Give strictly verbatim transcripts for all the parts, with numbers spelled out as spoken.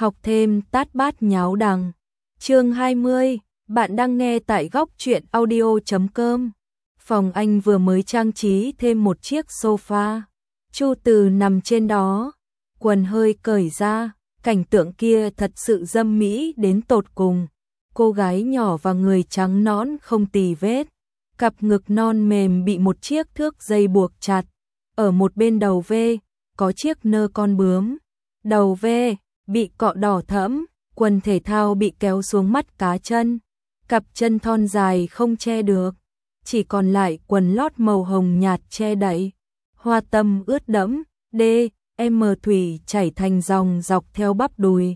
Học thêm tát bát nháo đằng. Chương hai mươi, bạn đang nghe tại góc truyện audio chấm com. Phòng anh vừa mới trang trí thêm một chiếc sofa. Chu Từ nằm trên đó, quần hơi cởi ra, cảnh tượng kia thật sự dâm mỹ đến tột cùng. Cô gái nhỏ và người trắng nõn không tì vết, cặp ngực non mềm bị một chiếc thước dây buộc chặt. Ở một bên đầu V, có chiếc nơ con bướm. Đầu V bị cọ đỏ thẫm, quần thể thao bị kéo xuống mắt cá chân. Cặp chân thon dài không che được, chỉ còn lại quần lót màu hồng nhạt che đậy. Hoa tâm ướt đẫm, D, M thủy chảy thành dòng dọc theo bắp đùi.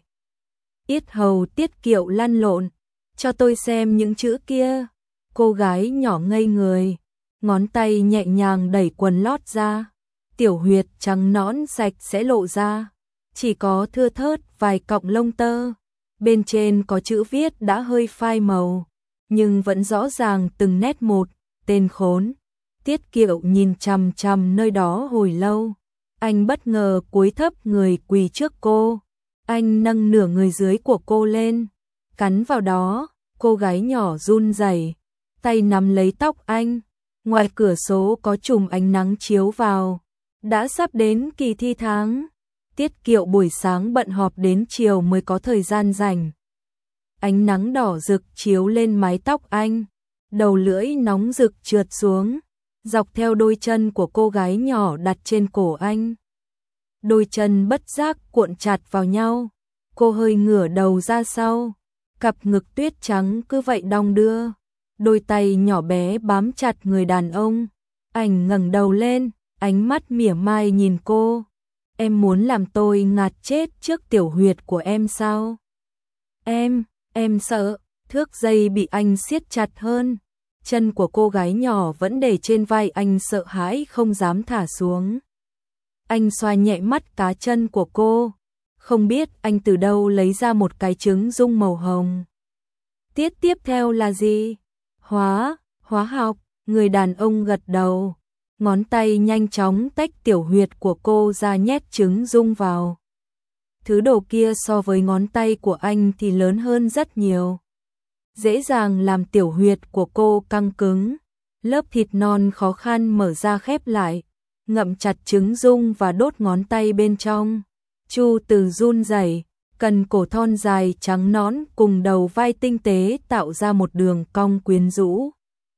Yết hầu Tiết Kiệu lăn lộn. Cho tôi xem những chữ kia. Cô gái nhỏ ngây người, ngón tay nhẹ nhàng đẩy quần lót ra. Tiểu huyệt trắng nõn sạch sẽ lộ ra, chỉ có thưa thớt vài cọng lông tơ. Bên trên có chữ viết đã hơi phai màu, nhưng vẫn rõ ràng từng nét một. Tên khốn. Tiết Kiệu nhìn chằm chằm nơi đó hồi lâu. Anh bất ngờ cúi thấp người quỳ trước cô. Anh nâng nửa người dưới của cô lên, cắn vào đó. Cô gái nhỏ run rẩy, tay nắm lấy tóc anh. Ngoài cửa sổ có chùm ánh nắng chiếu vào. Đã sắp đến kỳ thi tháng. Tiết Kiệu buổi sáng bận họp đến chiều mới có thời gian rảnh. Ánh nắng đỏ rực chiếu lên mái tóc anh, đầu lưỡi nóng rực trượt xuống, dọc theo đôi chân của cô gái nhỏ đặt trên cổ anh. Đôi chân bất giác cuộn chặt vào nhau, cô hơi ngửa đầu ra sau, cặp ngực tuyết trắng cứ vậy đong đưa, đôi tay nhỏ bé bám chặt người đàn ông. Anh ngẩng đầu lên, ánh mắt mỉa mai nhìn cô. Em muốn làm tôi ngạt chết trước tiểu huyệt của em sao? Em, em sợ. Thước dây bị anh siết chặt hơn. Chân của cô gái nhỏ vẫn để trên vai anh, sợ hãi không dám thả xuống. Anh xoa nhẹ mắt cá chân của cô. Không biết anh từ đâu lấy ra một cái trứng dung màu hồng. Tiết tiếp theo là gì? Hóa, hóa học. Người đàn ông gật đầu. Ngón tay nhanh chóng tách tiểu huyệt của cô ra nhét trứng dung vào. Thứ đồ kia so với ngón tay của anh thì lớn hơn rất nhiều. Dễ dàng làm tiểu huyệt của cô căng cứng. Lớp thịt non khó khăn mở ra khép lại, ngậm chặt trứng dung và đốt ngón tay bên trong. Chu Từ run rẩy, cần cổ thon dài trắng nõn cùng đầu vai tinh tế tạo ra một đường cong quyến rũ.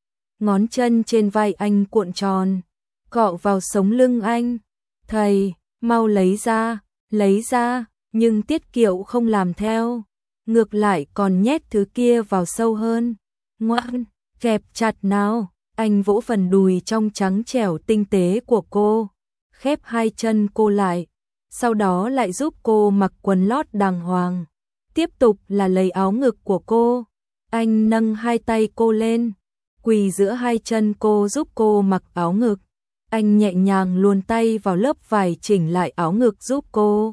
Ngón chân trên vai anh cuộn tròn, cọ vào sống lưng anh. Thầy, mau lấy ra, lấy ra. Nhưng Tiết Kiệu không làm theo, ngược lại còn nhét thứ kia vào sâu hơn. Ngoan, kẹp chặt nào. Anh vỗ phần đùi trong trắng trẻo tinh tế của cô, khép hai chân cô lại, sau đó lại giúp cô mặc quần lót đàng hoàng. Tiếp tục là lấy áo ngực của cô. Anh nâng hai tay cô lên, quỳ giữa hai chân cô giúp cô mặc áo ngực. Anh nhẹ nhàng luồn tay vào lớp vải chỉnh lại áo ngực giúp cô.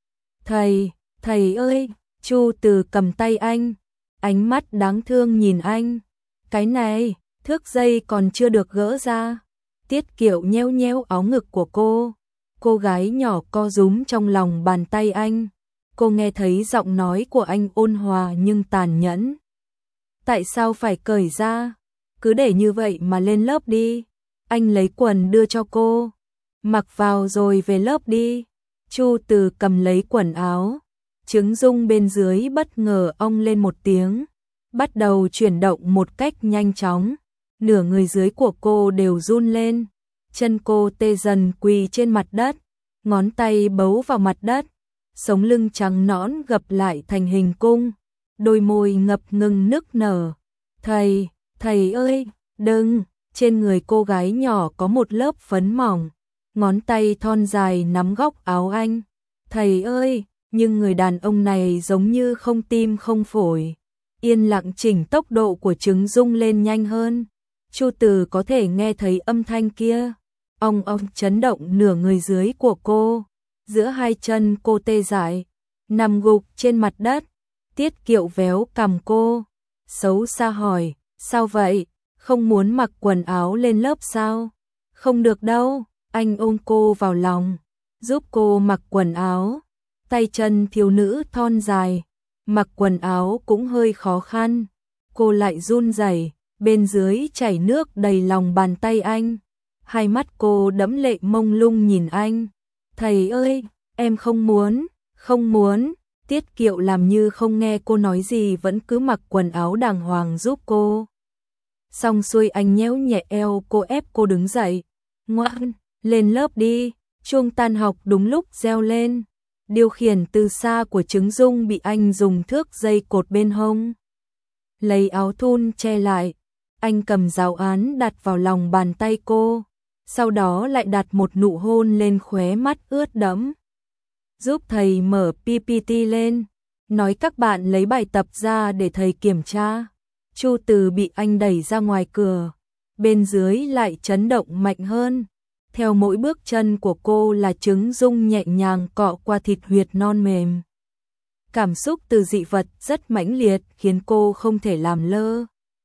Thầy, thầy ơi. Chu Từ cầm tay anh, ánh mắt đáng thương nhìn anh. Cái này, thước dây còn chưa được gỡ ra. Tiết Kiệu nheo nheo áo ngực của cô. Cô gái nhỏ co rúm trong lòng bàn tay anh. Cô nghe thấy giọng nói của anh ôn hòa nhưng tàn nhẫn. Tại sao phải cởi ra? Cứ để như vậy mà lên lớp đi. Anh lấy quần đưa cho cô. Mặc vào rồi về lớp đi. Chu Từ cầm lấy quần áo. Trứng dung bên dưới bất ngờ ong lên một tiếng, bắt đầu chuyển động một cách nhanh chóng. Nửa người dưới của cô đều run lên. Chân cô tê dần quỳ trên mặt đất, ngón tay bấu vào mặt đất. Sống lưng trắng nõn gập lại thành hình cung, đôi môi ngập ngừng nức nở. Thầy, thầy ơi, đừng. Trên người cô gái nhỏ có một lớp phấn mỏng, ngón tay thon dài nắm góc áo anh. Thầy ơi. Nhưng người đàn ông này giống như không tim không phổi, yên lặng chỉnh tốc độ của trứng dung lên nhanh hơn. Chu Từ có thể nghe thấy âm thanh kia, ong ong chấn động nửa người dưới của cô. Giữa hai chân cô tê dại, nằm gục trên mặt đất. Tiết Kiệu véo cằm cô, xấu xa hỏi, sao vậy? Không muốn mặc quần áo lên lớp sao? Không được đâu. Anh ôm cô vào lòng, giúp cô mặc quần áo. tay chân thiếu nữ thon dài, mặc quần áo cũng hơi khó khăn. Cô lại run rẩy, bên dưới chảy nước đầy lòng bàn tay anh. Hai mắt cô đẫm lệ mông lung nhìn anh. Thầy ơi, em không muốn, không muốn. Tiết Kiệu làm như không nghe cô nói gì, vẫn cứ mặc quần áo đàng hoàng giúp cô. Xong xuôi anh nhéo nhẹ eo cô, ép cô đứng dậy. Ngoan, lên lớp đi. Chuông tan học đúng lúc reo lên. Điều khiển từ xa của Trứng Dung bị anh dùng thước dây cột bên hông. Lấy áo thun che lại, anh cầm giáo án đặt vào lòng bàn tay cô, sau đó lại đặt một nụ hôn lên khóe mắt ướt đẫm. Giúp thầy mở pê pê tê lên, nói các bạn lấy bài tập ra để thầy kiểm tra. Chu Từ bị anh đẩy ra ngoài cửa, bên dưới lại chấn động mạnh hơn. Theo mỗi bước chân của cô là Trứng Dung nhẹ nhàng cọ qua thịt huyệt non mềm. Cảm xúc từ dị vật rất mãnh liệt khiến cô không thể làm lơ.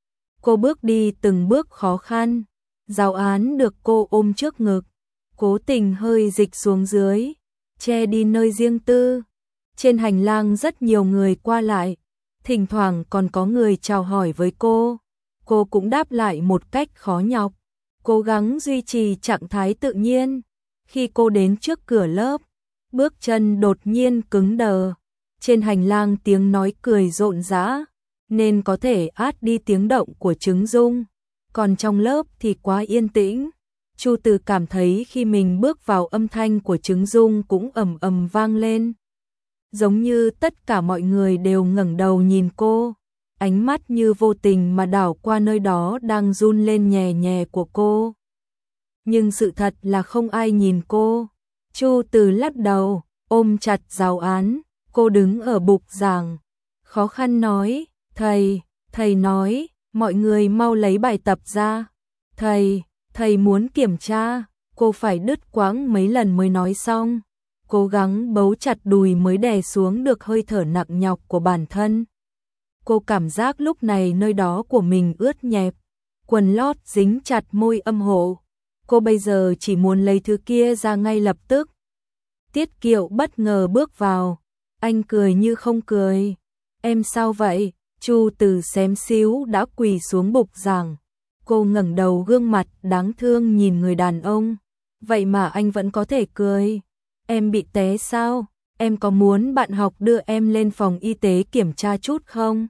Cô bước đi từng bước khó khăn, giáo án được cô ôm trước ngực, cố tình hơi dịch xuống dưới, che đi nơi riêng tư. Trên hành lang rất nhiều người qua lại, thỉnh thoảng còn có người chào hỏi với cô. Cô cũng đáp lại một cách khó nhọc, cố gắng duy trì trạng thái tự nhiên. Khi cô đến trước cửa lớp, bước chân đột nhiên cứng đờ. Trên hành lang tiếng nói cười rộn rã, nên có thể át đi tiếng động của Trứng Dung. Còn trong lớp thì quá yên tĩnh. Chu Từ cảm thấy khi mình bước vào, âm thanh của Trứng Dung cũng ầm ầm vang lên. Giống như tất cả mọi người đều ngẩng đầu nhìn cô, ánh mắt như vô tình mà đảo qua nơi đó đang run lên nhè nhè của cô. Nhưng sự thật là không ai nhìn cô. Chu Từ lắc đầu, ôm chặt giáo án. Cô đứng ở bục giảng, khó khăn nói, thầy, thầy nói, mọi người mau lấy bài tập ra. Thầy, thầy muốn kiểm tra. Cô phải đứt quãng mấy lần mới nói xong, cố gắng bấu chặt đùi mới đè xuống được hơi thở nặng nhọc của bản thân. Cô cảm giác lúc này nơi đó của mình ướt nhẹp, quần lót dính chặt môi âm hộ. Cô bây giờ chỉ muốn lấy thứ kia ra ngay lập tức. Tiết Kiệu bất ngờ bước vào. Anh cười như không cười. Em sao vậy? Chu Từ xém xíu đã quỳ xuống bục giảng. Cô ngẩng đầu, gương mặt đáng thương nhìn người đàn ông. Vậy mà anh vẫn có thể cười. Em bị té sao? Em có muốn bạn học đưa em lên phòng y tế kiểm tra chút không?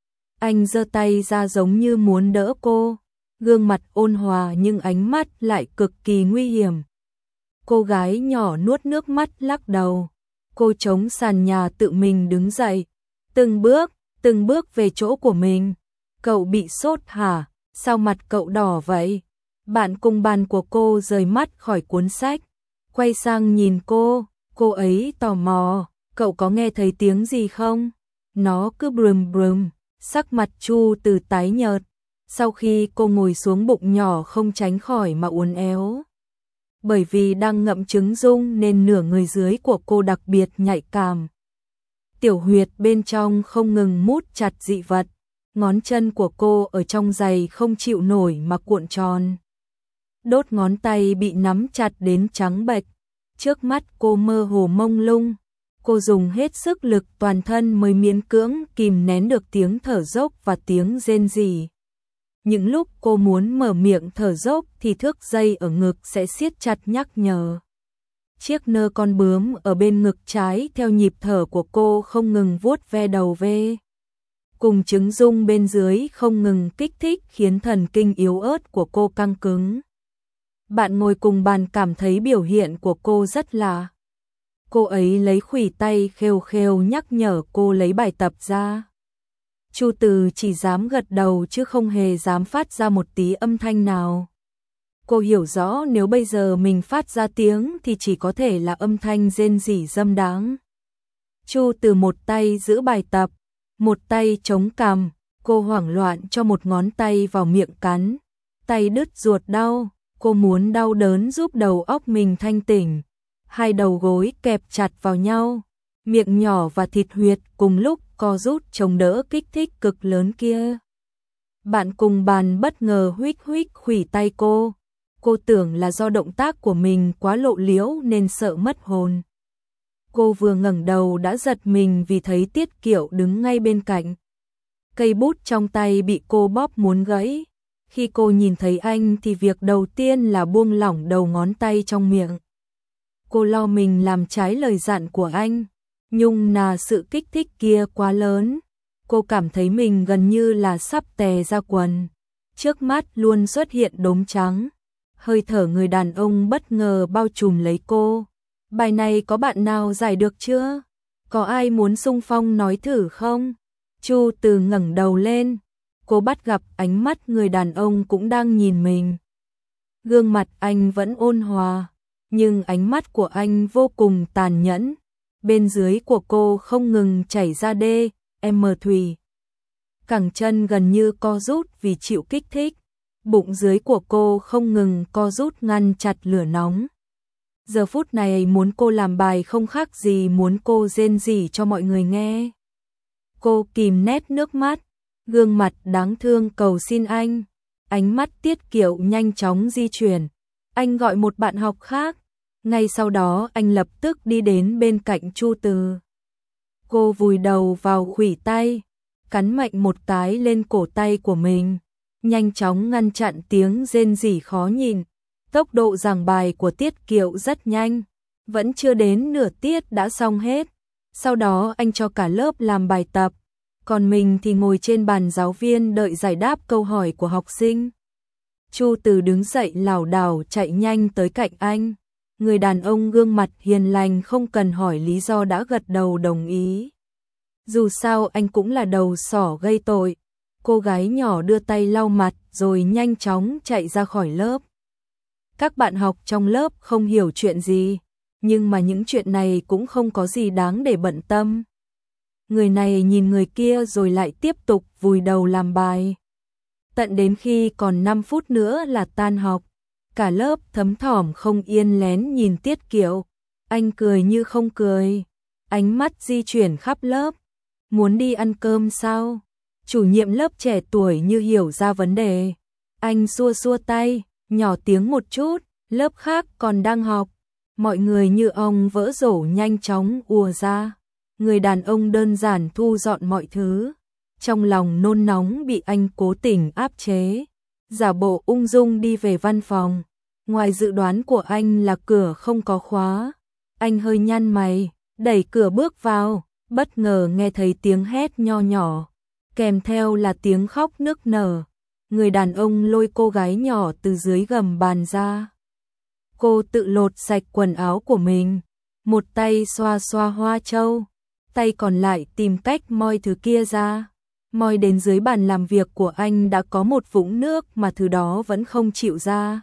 Anh giơ tay ra giống như muốn đỡ cô. Gương mặt ôn hòa nhưng ánh mắt lại cực kỳ nguy hiểm. Cô gái nhỏ nuốt nước mắt lắc đầu. Cô chống sàn nhà tự mình đứng dậy, từng bước, từng bước về chỗ của mình. Cậu bị sốt hả? Sao mặt cậu đỏ vậy? Bạn cùng bàn của cô rời mắt khỏi cuốn sách, quay sang nhìn cô. Cô ấy tò mò, cậu có nghe thấy tiếng gì không? Nó cứ brum brum. Sắc mặt Chu Từ tái nhợt. Sau khi cô ngồi xuống, bụng nhỏ không tránh khỏi mà uốn éo. Bởi vì đang ngậm trứng dung nên nửa người dưới của cô đặc biệt nhạy cảm. Tiểu huyệt bên trong không ngừng mút chặt dị vật. Ngón chân của cô ở trong giày không chịu nổi mà cuộn tròn. Đốt ngón tay bị nắm chặt đến trắng bệch. Trước mắt cô mơ hồ mông lung. Cô dùng hết sức lực toàn thân mới miễn cưỡng kìm nén được tiếng thở dốc và tiếng rên rỉ. Những lúc cô muốn mở miệng thở dốc thì thước dây ở ngực sẽ siết chặt nhắc nhở. Chiếc nơ con bướm ở bên ngực trái theo nhịp thở của cô không ngừng vuốt ve đầu ve. Cùng trứng dung bên dưới không ngừng kích thích khiến thần kinh yếu ớt của cô căng cứng. Bạn ngồi cùng bàn cảm thấy biểu hiện của cô rất lạ. Cô ấy lấy khuỷu tay khêu khêu nhắc nhở cô lấy bài tập ra. Chu Từ chỉ dám gật đầu chứ không hề dám phát ra một tí âm thanh nào. Cô hiểu rõ nếu bây giờ mình phát ra tiếng thì chỉ có thể là âm thanh rên rỉ dâm đáng. Chu Từ một tay giữ bài tập, một tay chống cằm, cô hoảng loạn cho một ngón tay vào miệng cắn. Tay đứt ruột đau, cô muốn đau đớn giúp đầu óc mình thanh tỉnh. Hai đầu gối kẹp chặt vào nhau, miệng nhỏ và thịt huyệt cùng lúc co rút chống đỡ kích thích cực lớn kia. Bạn cùng bàn bất ngờ huých huých khuỷu tay cô. Cô tưởng là do động tác của mình quá lộ liễu nên sợ mất hồn. Cô vừa ngẩng đầu đã giật mình vì thấy Tiết Kiệu đứng ngay bên cạnh. Cây bút trong tay bị cô bóp muốn gãy. Khi cô nhìn thấy anh thì việc đầu tiên là buông lỏng đầu ngón tay trong miệng. Cô lo mình làm trái lời dặn của anh, nhưng là sự kích thích kia quá lớn. Cô cảm thấy mình gần như là sắp tè ra quần. Trước mắt luôn xuất hiện đốm trắng. Hơi thở người đàn ông bất ngờ bao trùm lấy cô. Bài này có bạn nào giải được chưa? Có ai muốn xung phong nói thử không? Chu Từ ngẩng đầu lên. Cô bắt gặp ánh mắt người đàn ông cũng đang nhìn mình. Gương mặt anh vẫn ôn hòa, nhưng ánh mắt của anh vô cùng tàn nhẫn. Bên dưới của cô không ngừng chảy ra đê, em thủy. Cẳng chân gần như co rút vì chịu kích thích. Bụng dưới của cô không ngừng co rút ngăn chặt lửa nóng. Giờ phút này muốn cô làm bài không khác gì muốn cô rên rỉ cho mọi người nghe. Cô kìm nét nước mắt, gương mặt đáng thương cầu xin anh. Ánh mắt Tiết Kiệu nhanh chóng di chuyển. Anh gọi một bạn học khác. Ngay sau đó anh lập tức đi đến bên cạnh Chu Từ. Cô vùi đầu vào khuỷu tay, cắn mạnh một cái lên cổ tay của mình, nhanh chóng ngăn chặn tiếng rên rỉ khó nhìn. Tốc độ giảng bài của Tiết Kiệu rất nhanh, vẫn chưa đến nửa tiết đã xong hết. Sau đó anh cho cả lớp làm bài tập, còn mình thì ngồi trên bàn giáo viên đợi giải đáp câu hỏi của học sinh. Chu Từ đứng dậy lảo đảo chạy nhanh tới cạnh anh. Người đàn ông gương mặt hiền lành không cần hỏi lý do đã gật đầu đồng ý. Dù sao anh cũng là đầu sỏ gây tội. Cô gái nhỏ đưa tay lau mặt rồi nhanh chóng chạy ra khỏi lớp. Các bạn học trong lớp không hiểu chuyện gì, nhưng mà những chuyện này cũng không có gì đáng để bận tâm. Người này nhìn người kia rồi lại tiếp tục vùi đầu làm bài. Tận đến khi còn năm phút nữa là tan học, cả lớp thấm thỏm không yên lén nhìn Tiết Kiệu. Anh cười như không cười, ánh mắt di chuyển khắp lớp. Muốn đi ăn cơm sao? Chủ nhiệm lớp trẻ tuổi như hiểu ra vấn đề. Anh xua xua tay, nhỏ tiếng một chút, lớp khác còn đang học. Mọi người như ong vỡ tổ nhanh chóng ùa ra. Người đàn ông đơn giản thu dọn mọi thứ. Trong lòng nôn nóng bị anh cố tình áp chế. Giả bộ ung dung đi về văn phòng. Ngoài dự đoán của anh là cửa không có khóa. Anh hơi nhăn mày, đẩy cửa bước vào, bất ngờ nghe thấy tiếng hét nho nhỏ, kèm theo là tiếng khóc nức nở. Người đàn ông lôi cô gái nhỏ từ dưới gầm bàn ra. Cô tự lột sạch quần áo của mình, một tay xoa xoa hoa châu, tay còn lại tìm cách moi thứ kia ra. Moi đến dưới bàn làm việc của anh đã có một vũng nước mà thứ đó vẫn không chịu ra.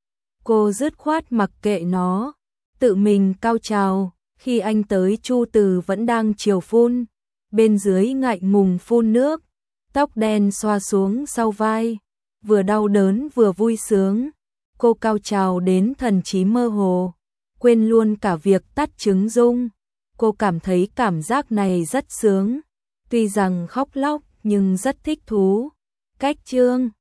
Cô dứt khoát mặc kệ nó, tự mình cao trào. Khi anh tới, Chu Từ vẫn đang chiều phun, bên dưới ngại ngùng phun nước, tóc đen xoa xuống sau vai, vừa đau đớn vừa vui sướng. Cô cao trào đến thần trí mơ hồ, quên luôn cả việc tắt trứng rung. Cô cảm thấy cảm giác này rất sướng, tuy rằng khóc lóc nhưng rất thích thú. Cách chương